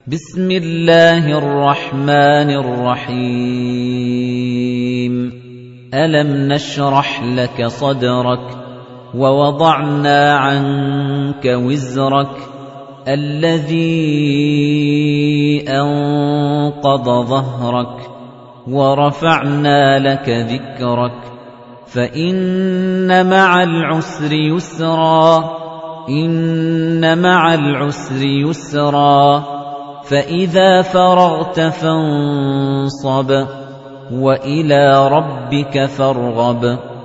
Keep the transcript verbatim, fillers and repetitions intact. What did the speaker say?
بسم الله الرحمن الرحيم ألم نشرح لك صدرك ووضعنا عنك وزرك الذي أنقض ظهرك ورفعنا لك ذكرك فإن مع العسر يسرا إن مع العسر يسرا فإذا فرغت فانصب وإلى ربك فارغب